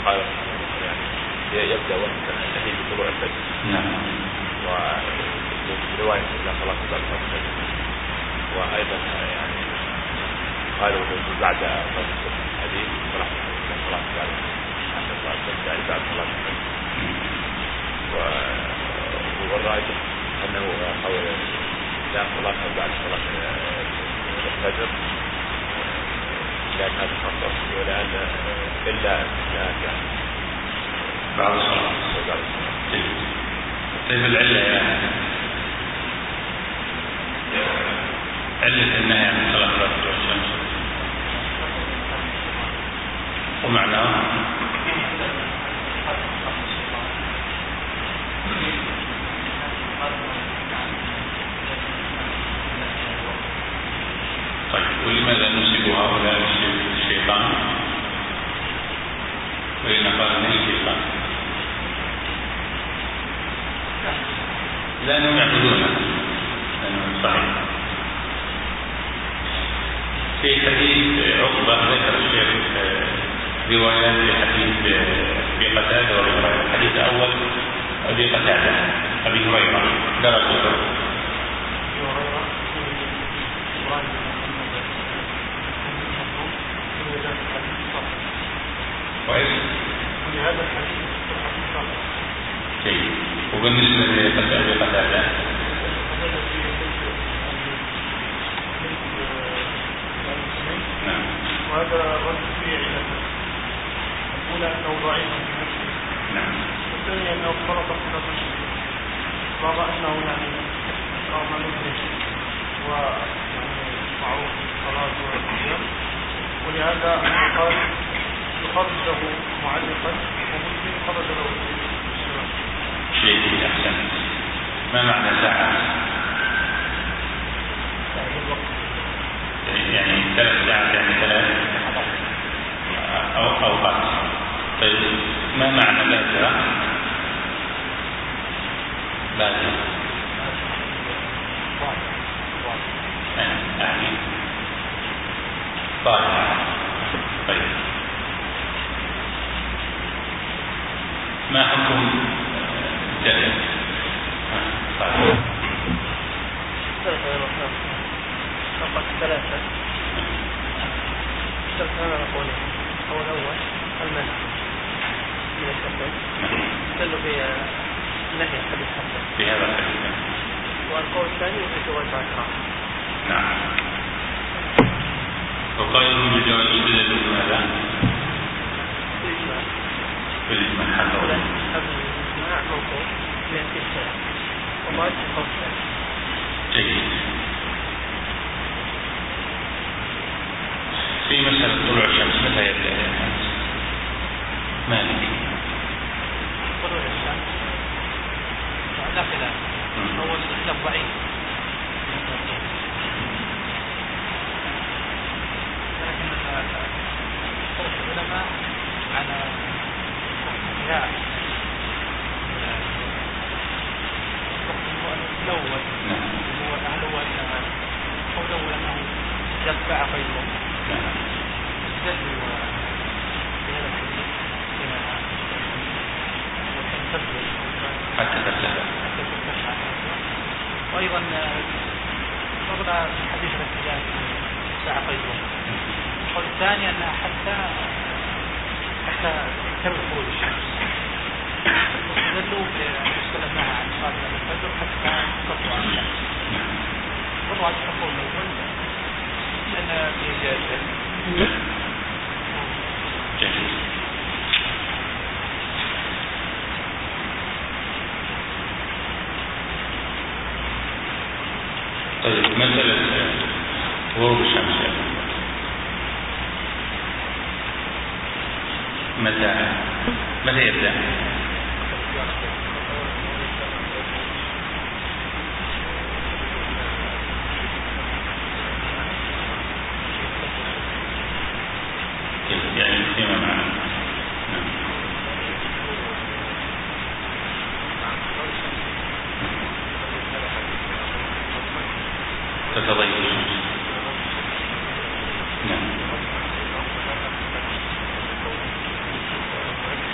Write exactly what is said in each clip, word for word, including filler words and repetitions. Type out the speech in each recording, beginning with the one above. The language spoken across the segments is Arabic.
قال يعني يبدأ وقت النهي بطلوع الفجر. نعم. وفي رواية لا صلاة بعد الفجر. وأيضا يعني قالوا بعد صلاة الصبح الحديث صلاة صلاة بعد حتى صلاة الفجر يعني بعد صلاة الفجر. والراجح أنه قول لا صلاة بعد صلاة الفجر لأن هذا خطأ ولأن إلا يعني بعد الصلاة. بعد الصلاة. طيب العلة يا علة النهي عن صلاة بعد طلوع الشمس ومعناه طيب ولماذا نسب هؤلاء الشيطان ولنقال من الشيطان لأنهم يعبدونه لأنه صحيح. في حديث عقبة ذكر الشيخ روايات في حديث أبي قتادة ورواية الحديث الأول أبي قتادة أبي هريرة درجة كويس. ولهذا الحديث جيد. وبالنسبة لأبي قتادة وهذا الرجل فيه علته الأولى أنه ضعيف في نفسه. نعم. والثانية أنه فرط في نفسه رغم أنه يعني رغم نفسه ومعروف بالصلاة والصيام ولهذا قال يخرج له معلقا ومسلم خرج له الشباب. شيء أحسن. ما معنى ساعة؟ يعني ثلاث ساعات يعني ثلاث أو أوقات. طيب ما معنى بادرة؟ بادرة يعني طالع. طيب ما حكم جلد؟ طالع فقط ثلاثة ثلاثة نقول هو الأول المنع من الكفر دلوا بنهي الحديث حتى في هذا الحديث. والقول الثاني في جواز الإكراه. نعم. وقالوا بجواز الدليل ماذا؟ بالإجماع. بالإجماع حتى ولا الإجماع موقوف من الكتاب وما القول الثاني. جيد. في مسألة طلوع الشمس متى يبدأ يا الناس؟ مالك طلوع الشمس لا خلاف. أول خلاف ضعيف لكن خوف العلماء على اختلاف الوقت الأول هو الأول هو الأول أنه يتبع غيره استدلوا بهذا الحديث حتى ترتفع. وأيضا قبل حديث الاحتجاج ساعة قيدوه. القول الثاني أنها حتى حتى تكتمل خروج الشمس واستدلوا باستلمناها عن صلاة الفجر حتى تطلع الشمس. والراجح القول الأول لأن في جائزة. جميل. طيب مسألة غروب الشمس متى متى يبدأ؟ يعني فيما معنى تتضيق الشمس. نعم.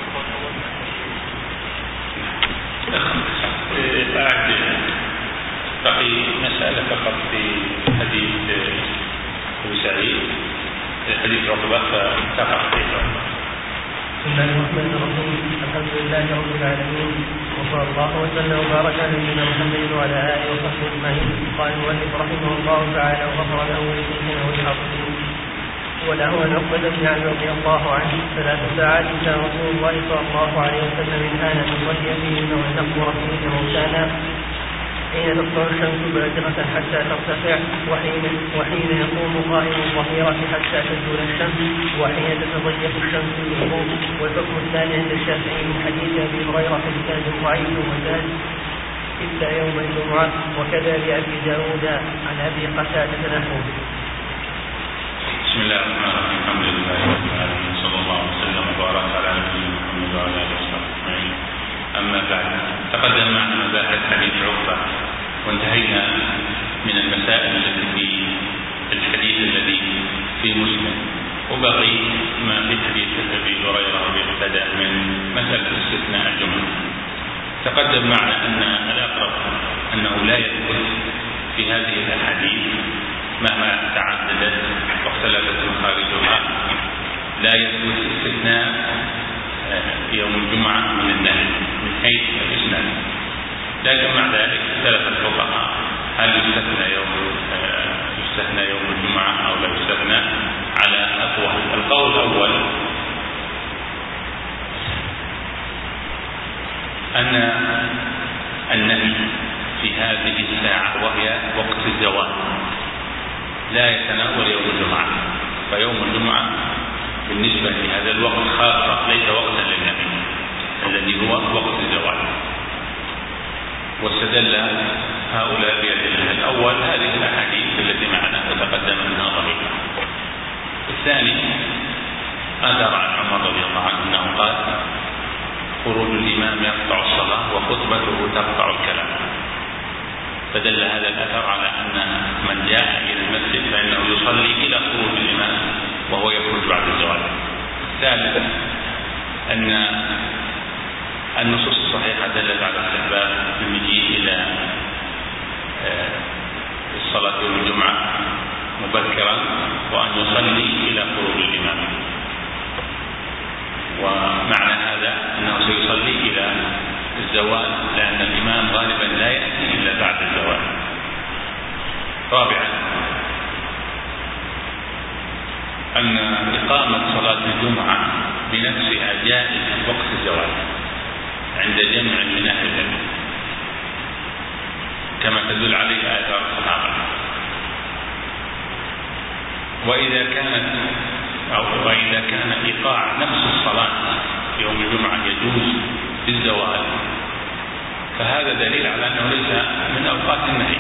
فقط في حديث أبو سعيد حديث عقبة فتقع فيه. بسم الله الرحمن الرحيم. الحمد لله رب العالمين، وصلى الله وسلم وبارك على نبينا محمد وعلى اله وصحبه اجمعين. قال المؤلف رحمه الله تعالى وغفر له ولشيخنا والحافظين وله عن عقبة بن عمرو رضي الله عنه ثلاث ساعات كان رسول الله صلى الله عليه وسلم من آن نصلي فيهن ونقبر فيهن موتانا حين تطلع الشمس بادرة حتى ترتفع، وحين, وحين يقوم قائم الظهيرة حتى تزول الشمس، وحين تتضيق الشمس للغروب. والحكم الثاني عند الشافعي من حديث أبي هريرة في الزاد ضعيف وزاد إلا يوم الجمعة، وكذا لأبي داود عن أبي قتادة نحوه. بسم الله الرحمن الرحيم. الحمد لله رب العالمين، صلى الله وسلم وبارك على نبينا محمد وعلى آله وصحبه أجمعين. أما بعد، تقدم معنا مباحث حديث عقبة وانتهينا من المسائل التي في الحديث الذي في مسلم، وبقي ما في حديث أبي هريرة وأبي قتادة من مسألة استثناء الجمعة. تقدم معنا أن الأقرب أنه لا يثبت في هذه الأحاديث مهما تعددت واختلفت مخارجها، لا يثبت استثناء يوم الجمعة من النهي من حيث الإسناد، لكن مع ذلك اختلف الفقهاء هل يستثنى يوم يستثنى يوم الجمعة أو لا يستثنى على أقوال. القول الأول أن النهي في هذه الساعة وهي وقت الزوال لا يتناول يوم الجمعة، فيوم الجمعة بالنسبة لهذا الوقت خاصة ليس وقتا للنهي الذي هو وقت الزوال. واستدل هؤلاء بأدلة. الأول هذه الأحاديث التي معنا تتقدم منها ضعيفة. الثاني أثر عن عمر رضي الله عنه أنه قال: خروج الإمام يقطع الصلاة وخطبته تقطع الكلام. فدل هذا الأثر على أن من جاء إلى المسجد فإنه يصلي إلى خروج الإمام وهو يخرج بعد الزوال. الثالث أن النصوص الصحيحة دلت على استحباب المجيء إلى الصلاة يوم الجمعة مبكرا وأن يصلي إلى خروج الإمام، ومعنى هذا أنه سيصلي إلى الزوال لأن الإمام غالبا لا يأتي إلا بعد الزوال. رابعا أن إقامة صلاة الجمعة بنفسها جائز وقت الزوال عند جمع من أهل العلم كما تدل عليه آثار الصحابة. وإذا كانت أو وإذا كان إيقاع نفس الصلاة يوم الجمعة يجوز في الزوال فهذا دليل على أنه ليس من أوقات النهي.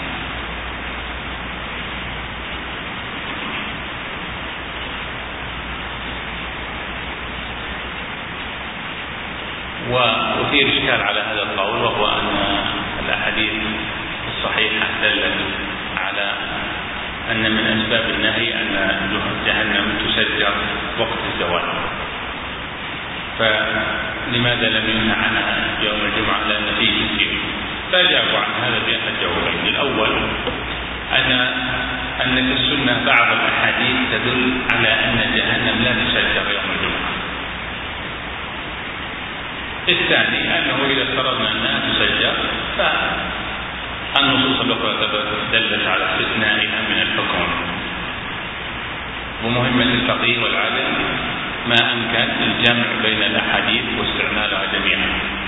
وأثير إشكال على هذا القول، وهو أن الأحاديث الصحيحة دلت على أن من أسباب النهي أن جهنم تسجر وقت الزوال، فلماذا لم ينهى عنها يوم الجمعة؟ لأن فيه تسجيل. فأجابوا عن هذا بأحد جوابين. الأول أن أن في السنة بعض الأحاديث تدل على أن جهنم لا تسجر يوم الجمعة. الثاني أنه إذا افترضنا أنها تسجر فالنصوص الأخرى دلت على استثنائها من الحكم. ومهمة الفقيه والعالم ما أمكن الجمع بين الأحاديث واستعمالها جميعا.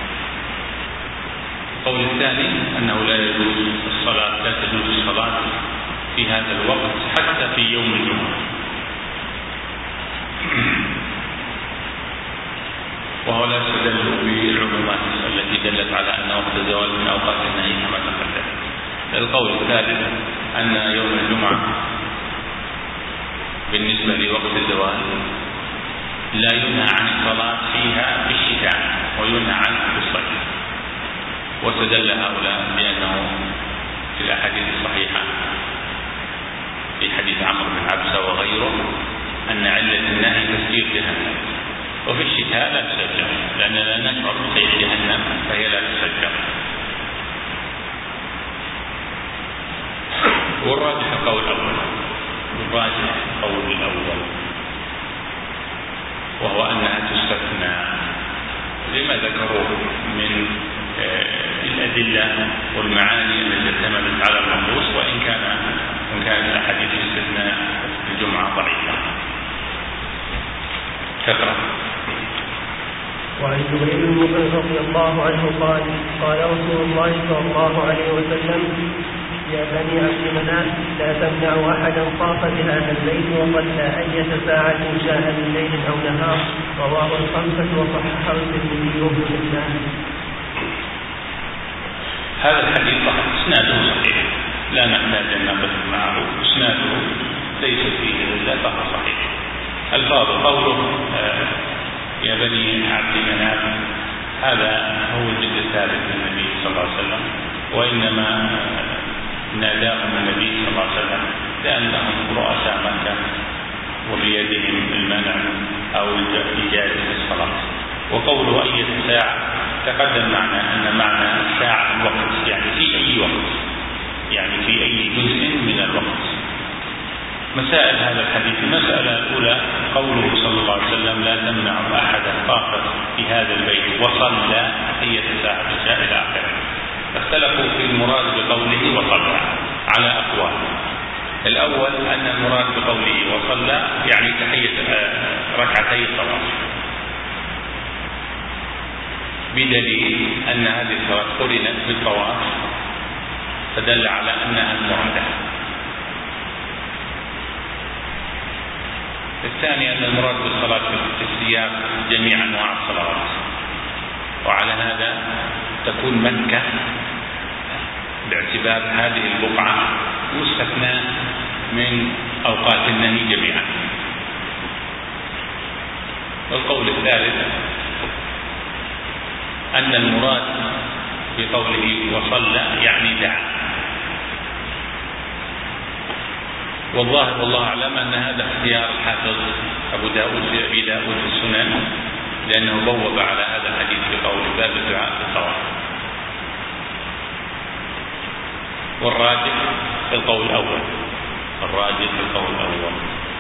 القول الثاني أنه لا يجوز الصلاة لا تجوز الصلاة في هذا الوقت حتى في يوم الجمعة، وهو لا يستدل بالعمومات التي دلت على أن وقت الزوال من أوقات النهي كما تقدم. القول الثالث أن يوم الجمعة بالنسبة لوقت الزوال لا ينهى عن الصلاة فيها في الشتاء وينهى عنها في الصيف. واستدل هؤلاء بأنه في الأحاديث الصحيحة في حديث عمرو بن عبسة وغيره أن علة النهي تسجيل جهنم، وفي الشتاء لا تسجل لأننا لا نشعر بسير جهنم فهي لا تسجل. والراجح القول الأول الراجح القول الأول وهو أنها تستثنى لما ذكروه من الأدلة والمعاني التي اعتمدت على النصوص، وإن كان وإن كانت الأحاديث الاستثناء الجمعة ضعيفة. تقرأ. وعن جبريل بن رضي الله عنه قال قال رسول الله صلى الله عليه وسلم: يا بني عبد مناف لا تمنعوا أحدا طاف بهذا البيت وصلى أية ساعة شاء من ليل أو نهار. رواه الخمسة وصححه الترمذي وابن حبان. هذا الحديث اسناده صحيح لا نحتاج أن نقف معه، اسناده ليس فيه إلا فهو صحيح. الفاظ قوله آه يا بني عبد مناف هذا هو الجد الثالث للنبي صلى الله عليه وسلم، وإنما ناداهم النبي صلى الله عليه وسلم لأنهم رؤساء مكة وبيدهم المنع أو إجازة الصلاة. وقوله أية ساعة تقدم معنا أن معنى ساعة الوقت، يعني في أي وقت، يعني في أي جزء من الوقت. مسائل هذا الحديث: المسألة الأولى قوله صلى الله عليه وسلم: لا تمنع أحدا طاف في هذا البيت وصلى أية ساعة شاء إلى آخره. اختلفوا في المراد بقوله وصلى على أقوال. الأول أن المراد بقوله وصلى يعني تحية ركعتي الطواف، بدليل أن هذه الصلاة قرنت بالطواف فدل على أنها المرادة. الثاني أن المراد بالصلاة في السياق جميع أنواع الصلوات، وعلى هذا تكون مكة باعتبار هذه البقعة مستثنى من أوقات النهي جميعا. والقول الثالث أن المراد بقوله وصلى يعني دعا. والظاهر والله أعلم أن هذا اختيار الحافظ أبو داود في أبي داود في السنن، لأنه بوب على هذا الحديث بقول باب الدعاء في الطواف. والراجح في القول الأول الراجح في القول الأول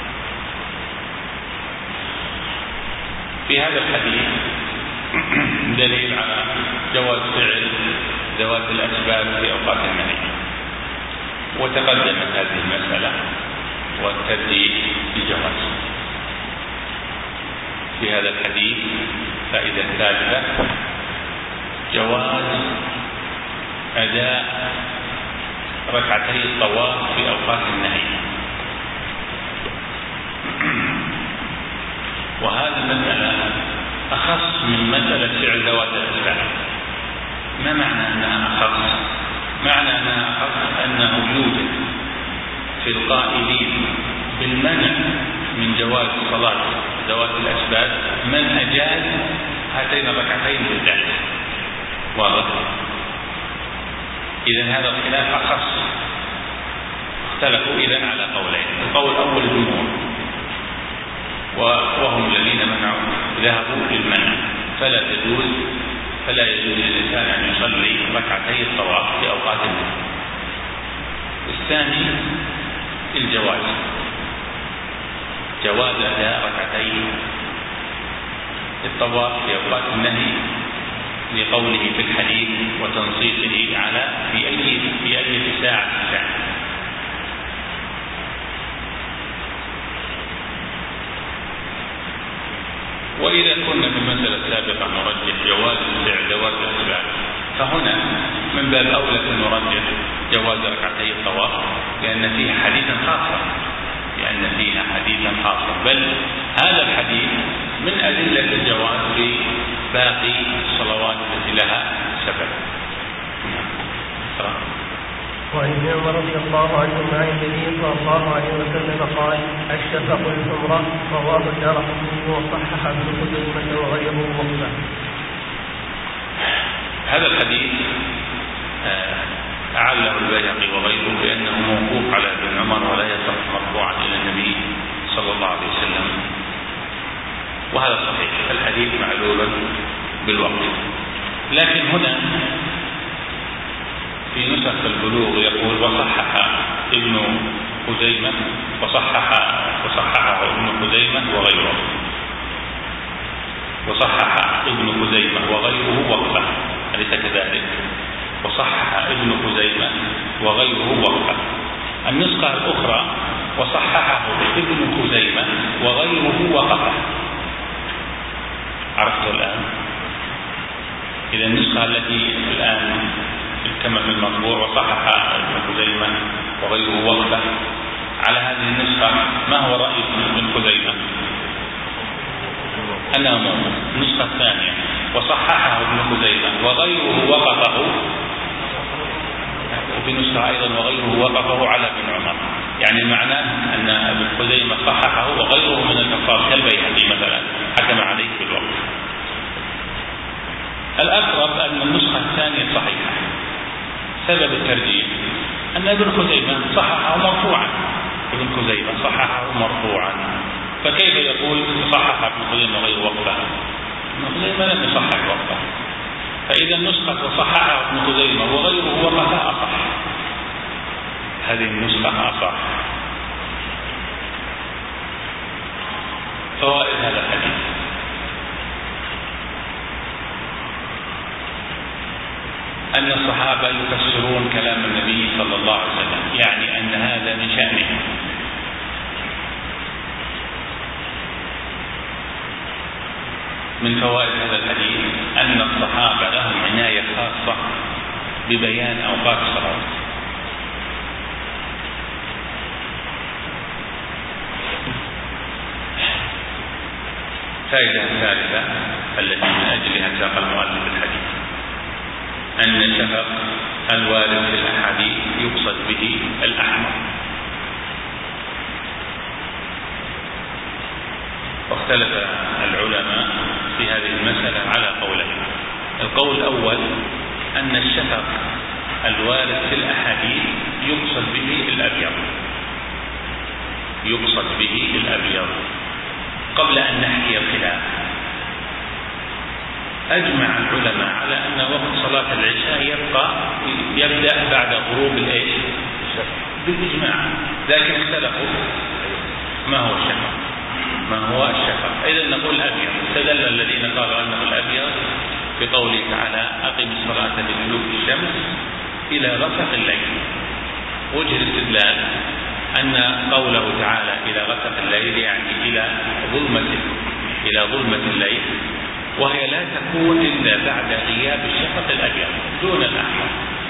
في هذا الحديث دليل على جواز فعل ذوات الأسباب في أوقات النهي، وتقدمت هذه المسألة والترجيح بجواز. في هذا الحديث فائدة ثالثة: جواز أداء ركعتي الطواف في أوقات النهي. وهذه المسألة أخص من مسألة فعل ذوات الأسباب. ما معنى أنها أخص؟ معنى أنها أخص أنه يوجد في القائلين بالمنع من جواز صلاة ذوات الأسباب من أجاز هاتين الركعتين بالذات. واضح؟ إذن هذا الخلاف أخص. اختلفوا إذن على قولين: القول الأول الجمهور وهم الذين منعوا ذهبوا للمنع، فلا تجوز فلا يجوز للإنسان أن يصلي ركعتي الطواف في أوقات النهي. الثاني الجواز، جواز أداء ركعتي الطواف في أوقات النهي لقوله في الحديث وتنصيصه على في أي في أي ساعة كان. وإذا كنا في المسألة السابقة نرجح جواز فعل ذوات الأسباب، فهنا من باب أولى نرجح جواز ركعتي الطواف، لأن فيها حديثا خاصا لأن فيها حديثا خاصا بل هذا الحديث من أدلة الجواز في باقي الصلوات التي لها سبب. وعن ابن عمر رضي الله عنهما عن النبي صلى الله عليه وسلم قال: الشفق الحمرة. رواه الدارقطني وصححه ابن خزيمة وغيره وقفه. هذا الحديث أعله البيهقي وغيره بأنه موقوف على ابن عمر ولا يصح مرفوعا إلى النبي صلى الله عليه وسلم، وهذا صحيح، فالحديث معلول بالوقت. لكن هنا في نسخ البلوغ يقول وصحح ابن خزيمة وصحح وصححه ابن خزيمة وغيره، وصحح ابن خزيمة وغيره وقفة، أليس كذلك؟ وصحح ابن خزيمة وغيره وقفة. النسخة الأخرى وصححه ابن خزيمة وغيره وقفة. عرفت الآن؟ إذا النسخة التي الآن كما في المطبوع وصحح ابن خزيمة وغيره وقفة، على هذه النسخة ما هو رأي ابن خزيمة؟ أنا مؤمن. النسخة الثانية وصححه ابن خزيمة وغيره وقفه، وفي نسخة أيضا وغيره وقفه على ابن عمر، يعني معناه أن ابن خزيمة صححه وغيره من الحفاظ كالبيهقي مثلا حكم عليه بالوقف. الأقرب أن النسخة الثانية صحيحة. سبب الترجيح أن ابن خزيمة صححه مرفوعا، ابن خزيمة صححه مرفوعا، فكيف يقول صحح ابن خزيمة غير وقفه؟ ابن خزيمة لم يصحح وقفه، فإذا النسخة صححه ابن خزيمة وغيره وقفه أصح، هذه النسخة أصح. فوائد هذا الحديث: أن الصحابة يفسرون كلام النبي صلى الله عليه وسلم، يعني أن هذا من شأنه. من فوائد هذا الحديث أن الصحابة لهم عناية خاصة ببيان أوقات الصلاة. فائدة ثالثة التي من أجلها ساق المؤلف الحديث أن الشفق الوارد في الأحاديث يقصد به الأحمر. واختلف العلماء في هذه المسألة على قولين. القول الأول أن الشفق الوارد في الأحاديث يقصد به الأبيض، يقصد به الأبيض قبل أن نحكي الخلاف. أجمع العلماء على أن وقت صلاة العشاء يبقى يبدأ بعد غروب الإيش؟ بالإجماع، لكن اختلفوا ما هو الشفق، ما هو الشفق. إذا نقول الأبيض. استدل الذين قالوا أنه الأبيض بقوله تعالى أقم الصلاة لدلوك الشمس إلى غسق الليل. وجه الاستدلال أن قوله تعالى إلى غسق الليل يعني إلى ظلمة إلى ظلمة الليل، وهي لا تكون إلا بعد غياب الشفق الأبيض دون الأحمر.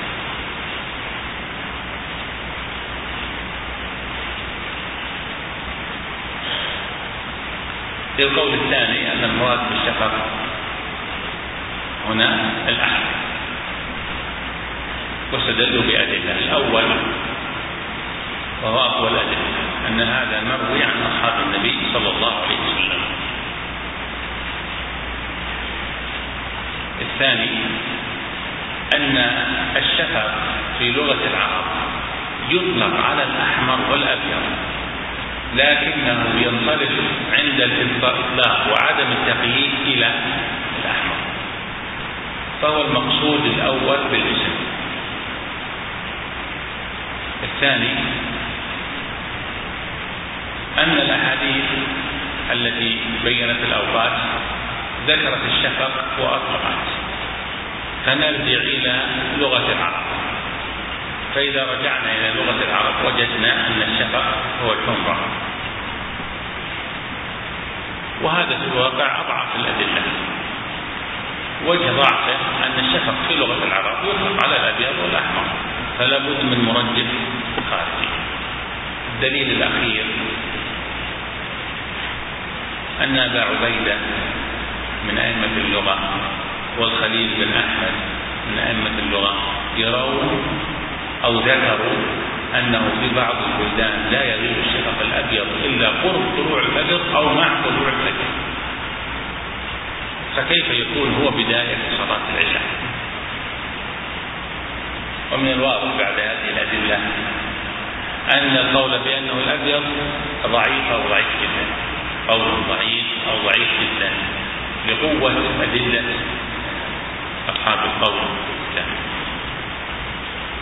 القول الثاني أن المراد بالشفق هنا الأحمر، واستدلوا بأدلة. الأول وهو أقوى الأدلة أن هذا مروي عن أصحاب النبي صلى الله عليه وسلم. الثاني أن الشفق في لغة العرب يطلق على الأحمر والأبيض، لكنه ينصرف عند الإطلاق وعدم التقييد إلى الأحمر، فهو المقصود الأول بالاسم. الثاني أن الأحاديث التي بينت الأوقات ذكرت الشفق وأطلقت، فنرجع إلى لغة العرب. فإذا رجعنا إلى لغة العرب وجدنا أن الشفق هو الحمرة، وهذا في الواقع أضعف الأدلة. وجه ضعفه أن الشفق في لغة العرب يطلق على الأبيض والأحمر، فلا بد من مرجح خارجي. الدليل الأخير أن أبا عبيدة من أئمة اللغة والخليل بن أحمد من أئمة اللغة يرون أو ذكروا أنه في بعض البلدان لا يغيب الشفق الأبيض إلا قرب طلوع الفجر أو مع طلوع الفجر، فكيف يكون هو بداية صلاة العشاء؟ ومن الواضح بعد هذه الأدلة أن القول بأنه الأبيض ضعيف أو ضعيف جدا، قول ضعيف أو ضعيف جدا لقوة أدلة أصحاب القول الثاني.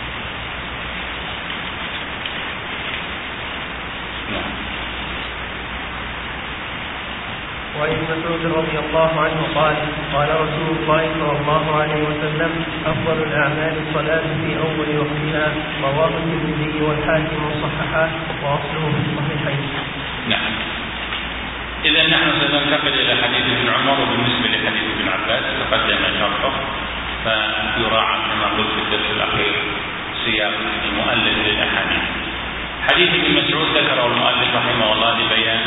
وعن ابن مسعود رضي الله عنه قال قال رسول الله صلى الله عليه وسلم أفضل الأعمال الصلاة في أول وقتها. رواه الترمذي والحاكم وصححه وأصله في الصحيحين. نعم. إذا نحن سننتقل إلى حديث ابن عمر، وبالنسبة لحديث ابن عباس تقدم شرحه، فيراعى كما قلت في الدرس الأخير سياق المؤلف للأحاديث. حديث ابن مسعود ذكره المؤلف رحمه الله لبيان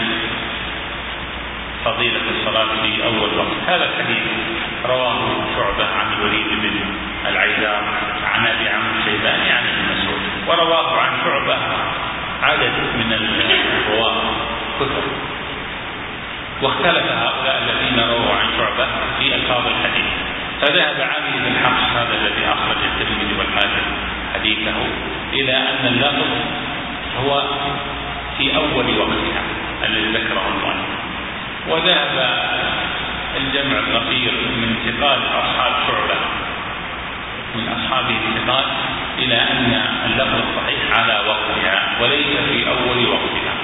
فضيلة الصلاة في أول وقت. هذا الحديث رواه شعبة عن الوليد بن العيزار عن أبي عمرو الشيباني عن ابن مسعود، ورواه عن شعبة عدد من الرواة كثر، واختلف هؤلاء الذين رووا عن شعبة في ألفاظ الحديث. فذهب علي بن حفص هذا الذي أخرج الترمذي والحاكم حديثه إلى أن اللفظ هو في أول وقتها الذي ذكره المؤلف، وذهب الجمع الكثير من ثقات أصحاب شعبة من أصحابه الثقات إلى أن اللفظ الصحيح على وقتها وليس في أول وقتها.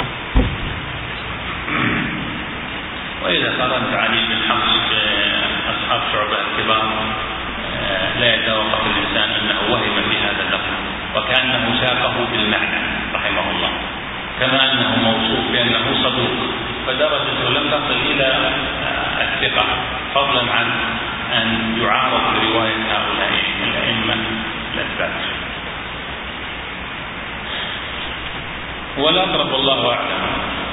وإذا قارنت علي بن حفص بأصحاب شعبة الكبار لا يتوقف الإنسان أنه وهم في هذا اللفظ، وكأنه ساقه بالمعنى رحمه الله، كما أنه موصوف بأنه صدوق، فدرجته لم تصل إلى الثقة، فضلا عن أن يعارض برواية هؤلاء الأئمة الأثبات. والأقرب والله أعلم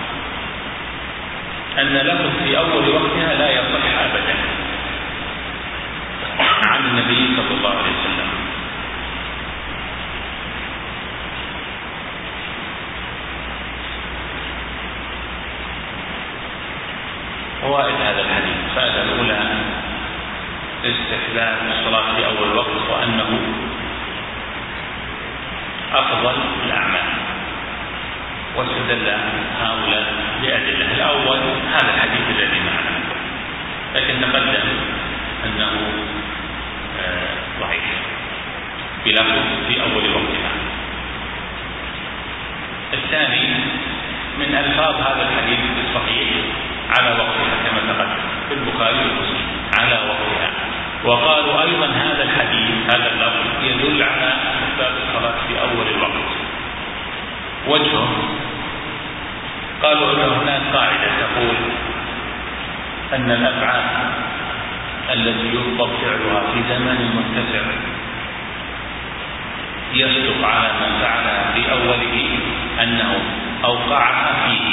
أن لفظ في أول وقتها لا يصح أبدا عن النبي صلى الله عليه وسلم. فوائد هذا الحديث: الفائدة الأولى استحباب الصلاة في أول وقت، وأنه أفضل الأعمال، واستدل هؤلاء بأدلة. الأول هذا الحديث الذي معنا، لكن تقدم أنه ضعيف بلفظ في أول وقتها. الثاني من ألفاظ هذا الحديث الصحيح على وقتها كما تقدم في البخاري ومسلم على وقتها. وقالوا أيضا هذا الحديث هذا اللفظ يدل على استحباب الصلاة في أول الوقت. وجهه قالوا أن هناك قاعدة تقول أن الأفعال التي يطلب فعلها في زمن متسع يصدق على من فعلها في أوله أنه أوقعها فيه.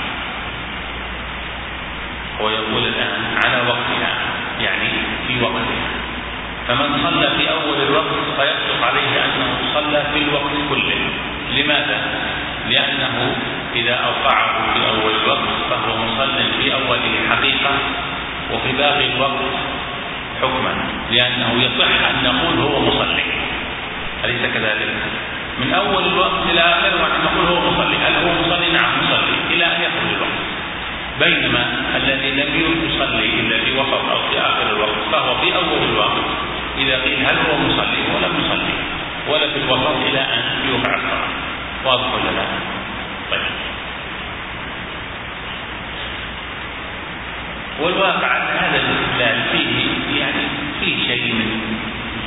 هو يقول الآن على وقتها، يعني في وقتها، فمن صلى في أول الوقت فيصدق عليه أنه صلى في الوقت كله. لماذا؟ لأنه إذا أوقعه في أول الوقت فهو مصل في أوله حقيقة، وفي باقي الوقت حكما، لأنه يصح أن نقول هو مصلي، أليس كذلك؟ من أول الوقت إلى آخره نقول هو مصلي، هل هو مصلي؟ نعم مصلي، إلى أن يخرج الوقت. بينما الذي لم يصلي إلا في وسط أو في آخر الوقت فهو في أول الوقت إذا قيل هل هو مصلي ولم يصلي، ولا في الوسط إلى أن يوقع الصلاة. واضح ولا لا؟ طيب. والواقع أن هذا الاستدلال فيه يعني فيه شيء من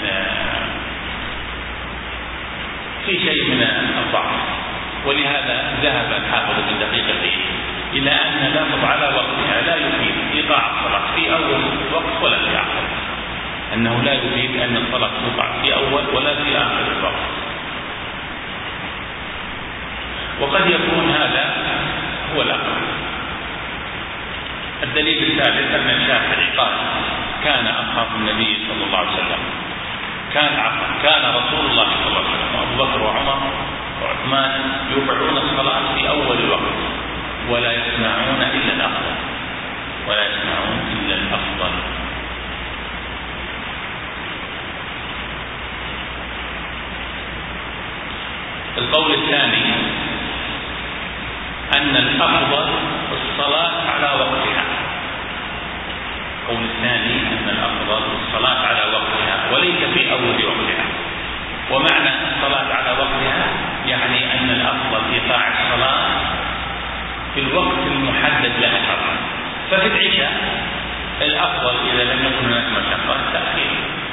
في شيء من الضعف، ولهذا ذهب الحافظ بن دقيق العيد إلى أن اللفظ على وقتها لا يفيد إيقاع الصلاة في أول الوقت ولا في آخر، أنه لا يفيد أن الصلاة توقع في أول ولا في آخر الوقت. وقد يكون هذا هو الأقرب. الدليل الثالث أن الشافعي قال كان أصحاب النبي صلى الله عليه وسلم كان كان رسول الله صلى الله عليه وسلم وأبو بكر وعمر وعثمان يوقعون الصلاة في أول الوقت ولا يسمعون إلا الأفضل ولا يسمعون إلا الأفضل. القول الثاني أن الأفضل الصلاة على وقتها. القول الثاني أن الأفضل الصلاة على وقتها وليس في أول وقتها. ومعنى الصلاة على وقتها يعني أن الأفضل إيقاع الصلاة في الوقت المحدد لها شرعا، ففي العشاء الأفضل إذا لم يكن هناك مشقة التأخير،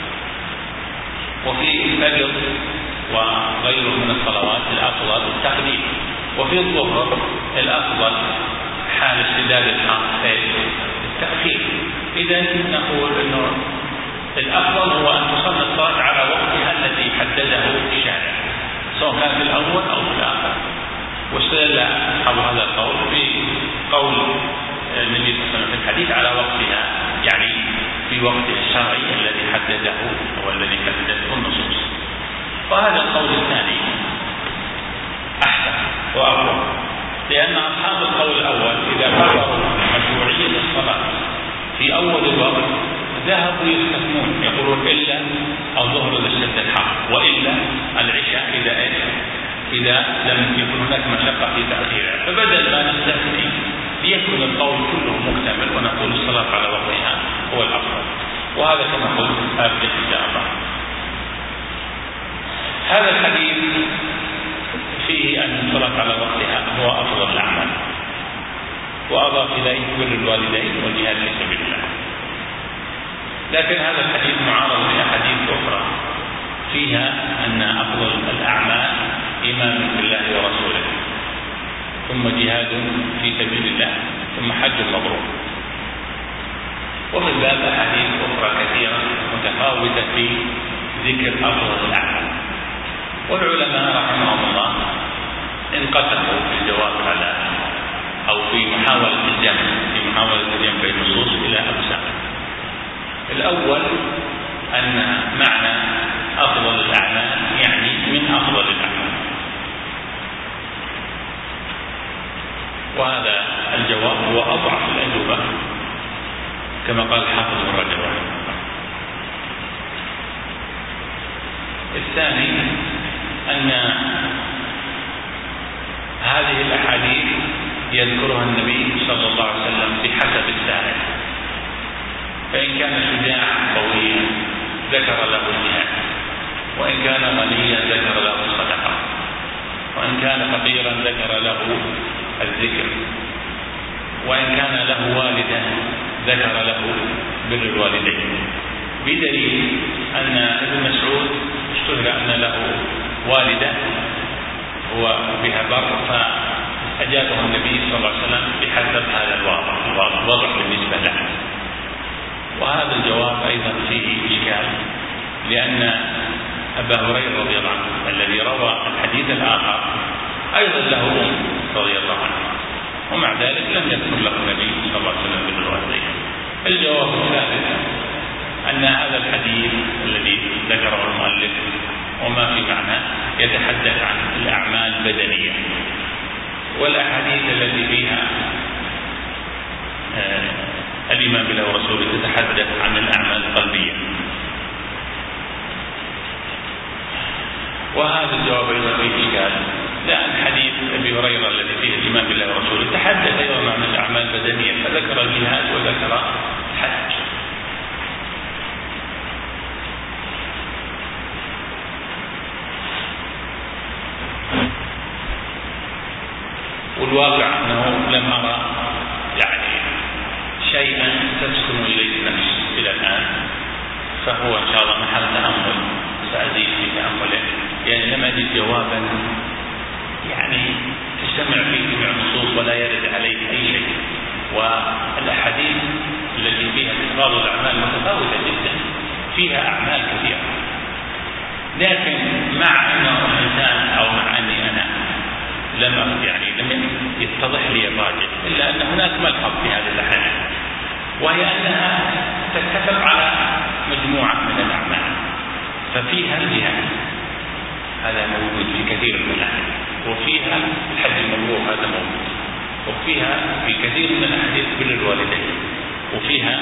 وفي الفجر وغيره من الصلوات الأفضل التقديم، وفي الظهر الأفضل حال اشتداد الحر التأخير. إذا نقول أنه الأفضل هو أن تصلي الصلاة على وقتها الذي حدده الشارع، سواء كان في الأول أو في الآخر. واستدل أصحاب هذا القول بقول النبي صلى الله عليه وسلم في الحديث على وقتها، يعني في وقتها الشرعي الذي حدده والذي حددته النصوص. وهذا القول الثاني أحسن وأقوى، لأن أصحاب القول الأول إذا قرروا مشروعية الصلاة في أول الوقت ذهبوا يستثنون، يقولون إلا الظهر إذا اشتد الحر، وإلا العشاء إذا إيه إذا لم يكن هناك مشقة في تأخيرها. فبدل ما نستثني ليكون القول كله مكتمل ونقول الصلاة على وقتها هو الأفضل. وهذا كما قلت أرجح إن شاء الله. هذا الحديث فيه أن الصلاة على وقتها هو أفضل الأعمال، وأضاف إليه بر الوالدين والجهاد في سبيل الله. لكن هذا الحديث معارض لأحاديث أخرى فيها أن أفضل الأعمال إيمان بالله ورسوله، ثم جهاد في سبيل الله، ثم حج مبرور. وفي الباب أحاديث أخرى كثيرة متفاوتة في ذكر أفضل الأعمال. والعلماء رحمهم الله انقسموا في الجواب على أو في محاولة الجمع في محاولة الجمع بين النصوص إلى أقسام. الأول أن معنى أفضل الأعمال يعني من أفضل الأعمال، وهذا الجواب هو أضعف الأجوبة كما قال الحافظ بن رجب. الثاني أن هذه الأحاديث يذكرها النبي صلى الله عليه وسلم بحسب السائل، فإن كان شجاعا قويا ذكر له الجهاد، وإن كان غنيا ذكر له الصدقة، وإن كان فقيرا ذكر له الذكر، وإن كان له والدا ذكر له بر الوالدين، بدليل أن ابن مسعود اشتهر أن له والدة هو بها بر، فأجابه النبي صلى الله عليه وسلم بحسب هذا الوضع بالنسبة له. وهذا الجواب أيضا فيه إشكال، لأن أبا هريرة رضي الله عنه الذي روى الحديث الآخر أيضا له أم رضي الله عنه، ومع ذلك لم يذكر له النبي صلى الله عليه وسلم بر الوالدين. الجواب الثالث أن هذا الحديث الذي ذكره المؤلف وما في معنى يتحدث عن الأعمال البدنية، والأحاديث التي فيها آه الإيمان بالله ورسوله تتحدث عن الأعمال القلبية. وهذا الجواب أيضا فيه إشكال، لأن حديث أبي هريرة الذي فيه الإيمان بالله ورسوله تحدث أيضا عن الأعمال البدنية، فذكر الجهاد وذكر الحج. والواقع أنه لم أرى يعني شيئا تسكن إليه النفس إلى الآن، فهو إن شاء الله محل تأمل، سأزيد في تأمله، يعني لم أجد جوابا يعني تجتمع فيه جميع النصوص ولا يرد عليه أي شيء. والأحاديث التي فيها تفاضل الأعمال متفاوتة جدا، فيها أعمال كثيرة، لكن مع أنه الإنسان أو مع أني أنا لم يعني لم يتضح لي الراجح، إلا أن هناك ملحظ في هذه الأحاديث، وهي أنها تتفق على مجموعة من الأعمال. ففيها الجهاد، هذا موجود في كثير من الأحاديث، وفيها الحج المبرور هذا موجود، وفيها في كثير من الأحاديث بر الوالدين، وفيها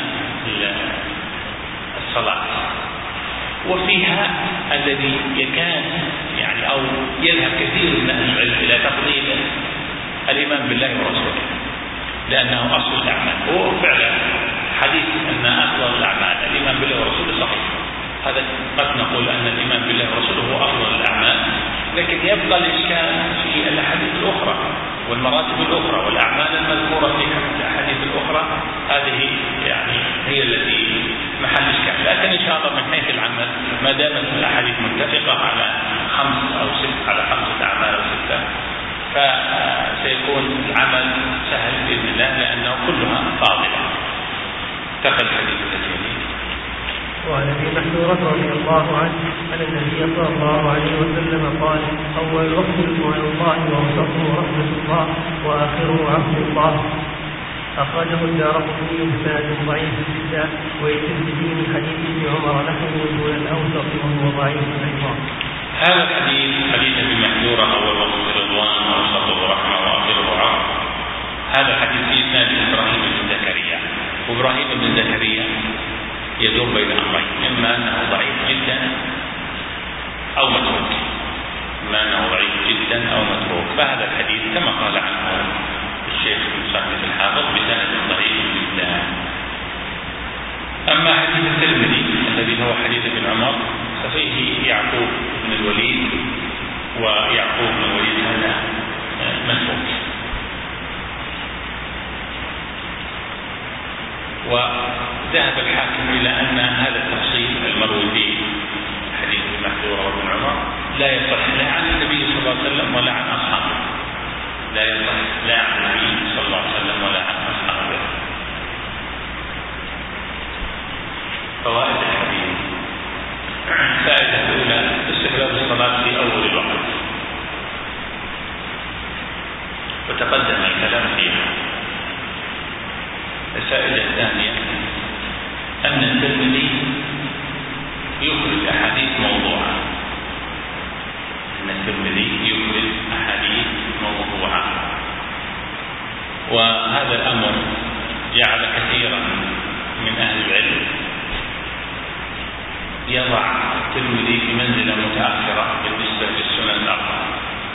الصلاة، وفيها الذي يكاد يعني أو يذهب كثير من أهل العلم إلى تفضيل الإيمان بالله ورسوله، لأنه أصل الأعمال. هو فعلا حديث أن أفضل الأعمال الإيمان بالله ورسوله صحيح، هذا قد نقول أن الإيمان بالله ورسوله هو أفضل الأعمال، لكن يبقى الإشكال في الأحاديث الأخرى والمراتب الأخرى والأعمال المذكورة في الأحاديث الأخرى هذه يعني هي التي محل إشكال. لكن إن شاء الله من حيث العمل ما دامت الأحاديث متفقة على خمس أو ست على خمسة أعمال أو ستة فسيكون العمل سهل بإذن الله لأنه كلها فاضلة. تقل الحديث الذي وعن ابي محذورة رضي الله عنه أن النبي صلى الله عليه وسلم قال: أول الوقت رضوان الله وأوسطه رحمة الله وآخره عفو الله. أخرجه الدارقطني بسند ضعيف جدا والترمذي من حديث ابن عمر نحوه دون الأوسط وهو ضعيف أيضا. هذا الحديث حديث ابن محذورة أول وقت رضوان وأوسطه رحمة وآخره عفو. هذا الحديث في إسناد إبراهيم بن زكريا، وإبراهيم بن زكريا يدور بين أمرين، إما أنه ضعيف جدا أو متروك، إما أنه ضعيف جدا أو متروك. فهذا الحديث كما قال عنه الشيخ المصنف الحافظ بسند ضعيف جدا. أما حديث الترمذي الذي هو حديث ابن عمر ففيه يعقوب بن الوليد، ويعقوب بن الوليد هذا متروك. وذهب الحاكم إلى أن هذا التفصيل المروي في حديث المحذورة وابن عمر لا يصح لا عن النبي صلى الله عليه وسلم ولا عن أصحابه، لا يصح لا عن النبي صلى الله عليه وسلم ولا عن أصحابه. فوائد الحديث: الفائدة الأولى استحباب الصلاة في أول الوقت، وتقدم الكلام فيها. الفائدة الثانية أن الترمذي يخرج أحاديث موضوعة، أن الترمذي يخرج أحاديث موضوعة، وهذا الأمر جعل كثيرا من أهل العلم يضع الترمذي في منزلة متأخرة بالنسبة للسنن الأربعة،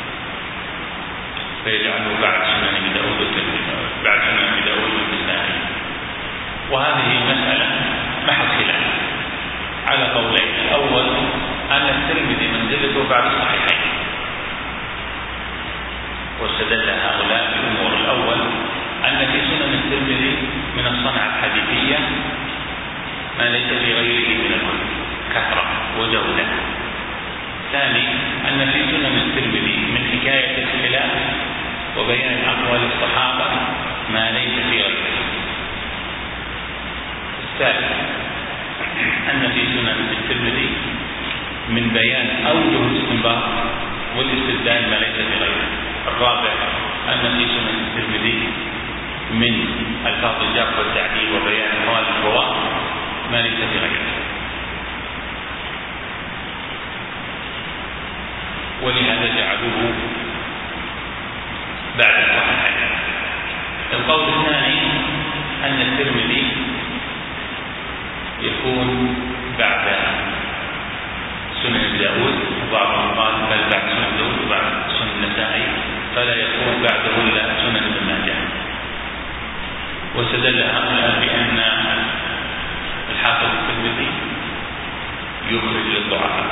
فيجعله بعد سنن أبي داود والترمذي بعد سنن أبي داود والنسائي. وهذه مسألة محل خلاف على قولين: الأول أن الترمذي منزلته بعد الصحيحين، واستدل هؤلاء بأمور. الأول أن في سنن الترمذي من الصنعة الحديثية ما ليس في غيره من الكتب كثرة وجودة. ثاني أن في سنن الترمذي من حكاية الخلاف وبيان أقوال الصحابة ما ليس في غيره. الثالث أن في سنن الترمذي من بيان أوجه الاستنباط والاستدلال ما ليس في غيره. الرابع أن في سنن الترمذي من ألفاظ الجرح والتعديل وبيان أقوال الرواة ما ليس في غيره. ولهذا جعلوه بعد الصحيحين. القول الثاني أن الترمذي يكون بعد سنن داود، وبعضهم قال بل بعد سنن داود وبعد سنن النسائي، فلا يكون بعده إلا سنن ابن ماجه. واستدل هؤلاء بأن الحافظ الترمذي يخرج للضعفاء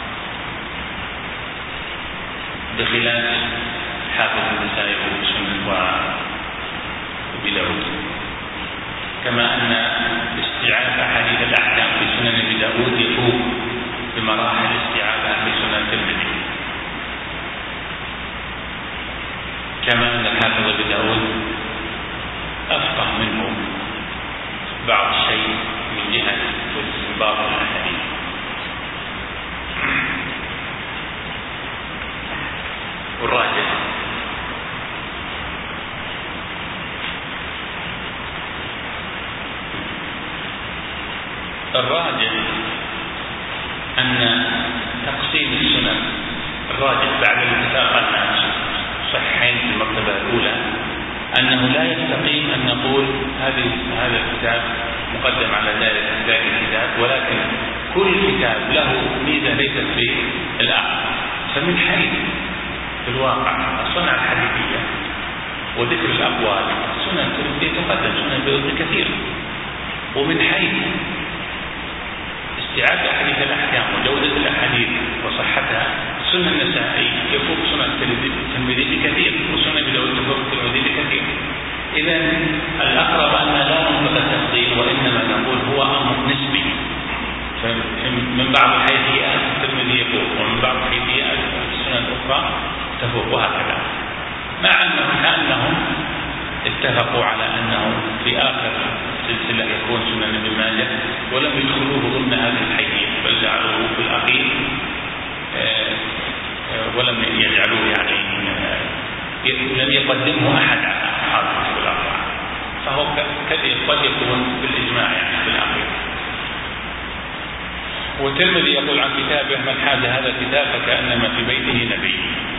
بخلاف حافظ النسائي وسنن وابي داود. كما أن استيعاب أحاديث الأحكام في سنن أبي داود يفوق بمراحل استيعابها في سنن الترمذي. كما أن الحافظ أبي داود أفقه منه بعض الشيء من جهة الاستنباط الأحاديث. والراجح الراجح أن تقسيم السنن الراجح بعد الاتفاق أن صحيحين في المرتبة الأولى أنه لا يستقيم أن نقول هذه هذا الكتاب مقدم على ذلك ذاك الكتاب، ولكن كل كتاب له ميزة ليست في الآخر. فمن حيث في الواقع الصنعة الحديثية وذكر الأقوال سنن الترمذي تقدم سنن داود كثيرة، ومن حيث استيعاب أحاديث الأحكام وجودة الأحاديث وصحتها سنن النسائي يفوق سنن الترمذي بكثير، وسنن ابي داود تفوق الترمذي بكثير. إذا الأقرب أن لا نطلق التفضيل، وإنما نقول هو أمر نسبي، من بعض الحيثيات الترمذي يفوق، ومن بعض الحيثيات السنن الأخرى تفوق، وهكذا. مع أنهم كأنهم اتفقوا على أنه في آخر سلسلة يكون سنن ابن ماجه، ولم يدخلوه ضمن هذه الحيثية، بل جعلوه في الأخير ولم يجعلوه يعني لم يقدمه أحد على أصحاب الكتب الأربعة، فهو قد يكون بالإجماع يعني في الأخير. والترمذي يقول عن كتابه: من حاز هذا الكتاب فكأنما في بيته نبي.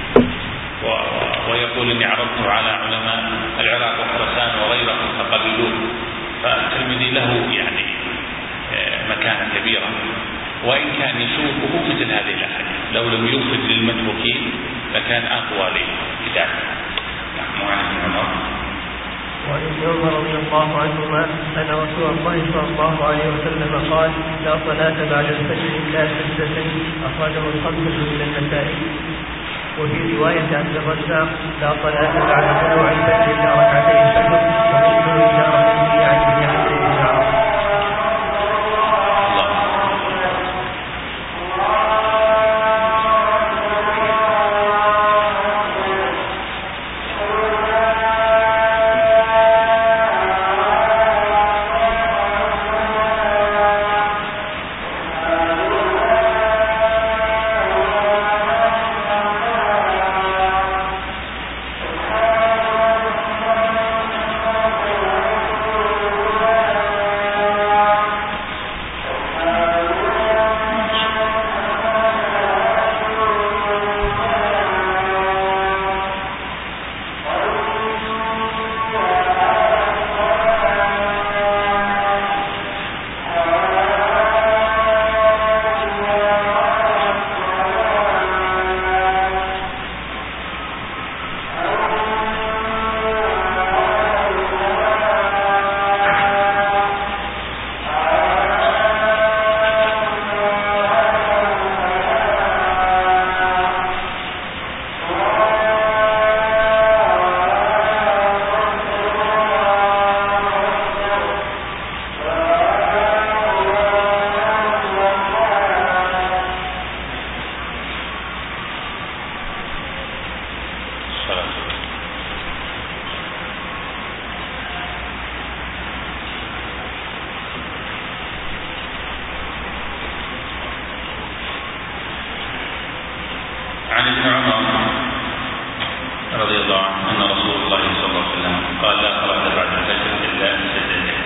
ويقول إني عرضته على علماء العراق وخراسان وغيرهم فقبلوه. فالترمذي له يعني مكانة كبيرة، وإن كان يسوقه مثل هذه الأحاديث، لو لم يفرد للمتروكين لكان أقوى لكتابه. وعن ابن عمر رضي الله عنهما أن رسول الله صلى الله عليه وسلم قال: لا صلاة بعد الفجر إلا سجدتين، أخرجه الخمسة من النسائي. وفي رواية عبد الرزاق: لا صلاة بعد طلوع الفجر إلا ركعتي الفجر، ومثله إشارة به عن ابن عمرو بن العاص. عن ابن عمر رضي الله عنه أن رسول الله صلى الله عليه وسلم قال: لا صلاة بعد الفجر إلا سجدتين.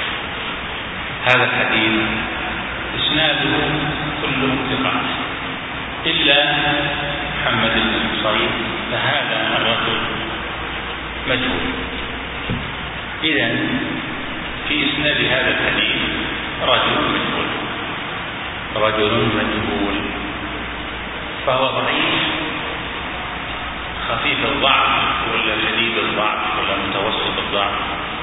هذا الحديث إسناده كله ثقات إلا محمد بن الصريف، فهذا الرجل مجهول. إذن في إسناد هذا الحديث رجل مجهول، رجل مجهول، فهو ضعيف خفيف الضعف ولا شديد الضعف ولا متوسط الضعف؟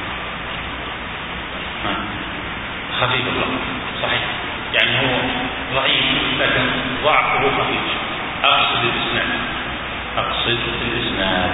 خفيف الضعف، صحيح، يعني هو ضعيف لكن ضعفه خفيف. أقصد الإسناد، أقصد الإسناد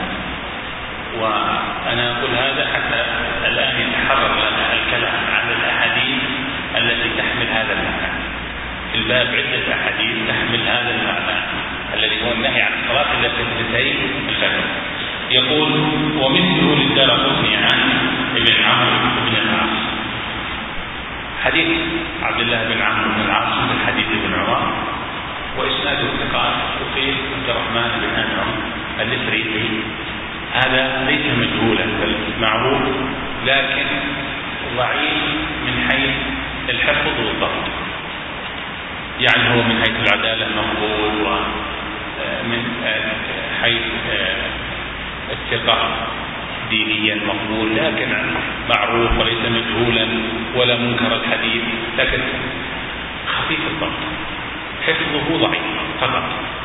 وأنا أقول هذا حتى الآن يتحرر لنا الكلام عن الأحاديث التي تحمل هذا المعنى. في الباب عدة أحاديث تحمل هذا المعنى الذي هو النهي عن الصلاة إلا سجدتي الفجر. يقول: ومثله للدارقطني عن ابن عمرو بن العاص. حديث عبد الله بن عمرو بن العاص من حديث ابن عمر، وإسناده ثقات. وقيل عبد الرحمن بن أنعم الإفريقي هذا ليس مجهولا بل معروف، لكن ضعيف من حيث الحفظ والضبط، يعني هو من حيث العدالة مقبول، ومن حيث الثقة دينيا مقبول، لكن معروف وليس مجهولا ولا منكر الحديث، لكن خفيف الضبط، حفظه ضعيف فقط.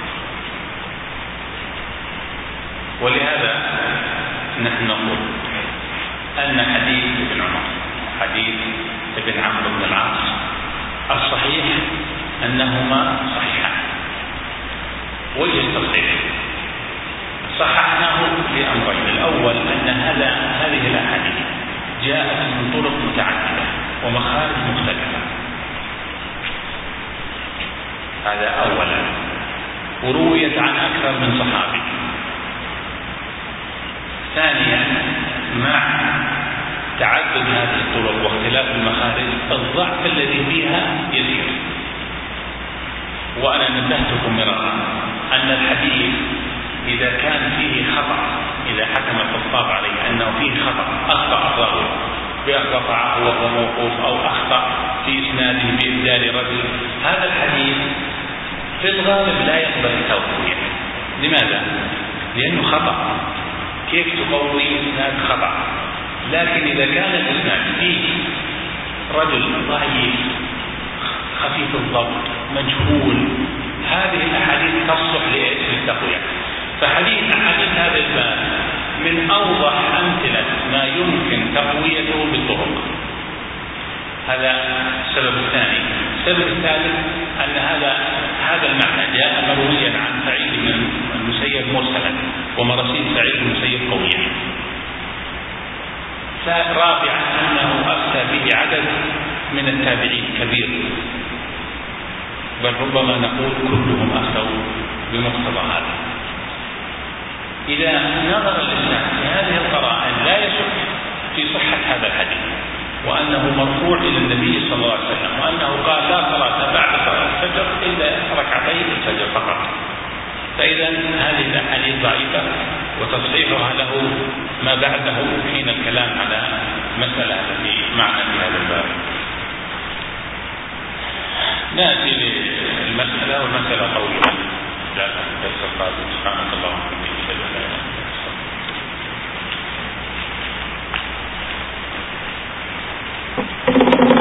ولهذا نحن نقول أن حديث ابن عمر حديث ابن عمرو بن العاص الصحيح أنهما صحيحان، وجه التصحيح صححناه لأمرين. الأول أن هذا هذه الأحاديث جاءت من طرق متعددة ومخارج مختلفة، هذا أولا، ورويت عن أكثر من صحابي. ثانيا، مع تعدد هذه الطرق واختلاف المخارج الضعف الذي فيها يسير. وأنا نبهتكم مرارا أن الحديث إذا كان فيه خطأ، إذا حكم الخطاب عليه أنه فيه خطأ، أخطأ الراوي بأن رفعه وهو موقوف أو أخطأ في إسناده بإبدال رجل، هذا الحديث في الغالب لا يقبل التوقيع. لماذا؟ لأنه خطأ. كيف تقوي إسناد خطأ؟ لكن إذا كان الإسناد فيه رجل ضعيف خفيف الضبط مجهول، هذه الأحاديث تصلح لإيش؟ للتقوية. فحديث حديث هذا الباب من أوضح أمثلة ما يمكن تقويته بالطرق. هذا السبب الثاني. السبب الثالث أن هذا هذا المعنى جاء مرويا عن سعيد بن المسيب مرسلا، ومراسيل سعيد بن المسيب قوية. رابعا أنه أفتى به عدد من التابعين كبير، بل ربما نقول كلهم أفتوا بمقتضى هذا. إذا نظر الإنسان في هذه القرائن لا يشك في صحة هذا الحديث، وأنه مرفوع إلى النبي صلى الله عليه وسلم، وأنه قال لا صلاة بعد صلاة الفجر إلا ركعتين الفجر فقط. فإذا هذه الأحاديث ضعيفة، وتصحيحها له ما بعده حين الكلام على مسألة التي معنا في هذا الباب. نأتي للمسألة، والمسألة طويلة لا الدرس القادم. سبحانك اللهم وبحمدك أشهد أن لا إله إلا أنت.